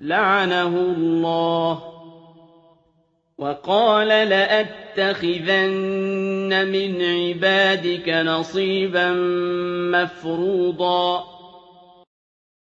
لعنه الله وقال لأتخذن من عبادك نصيبا مفروضا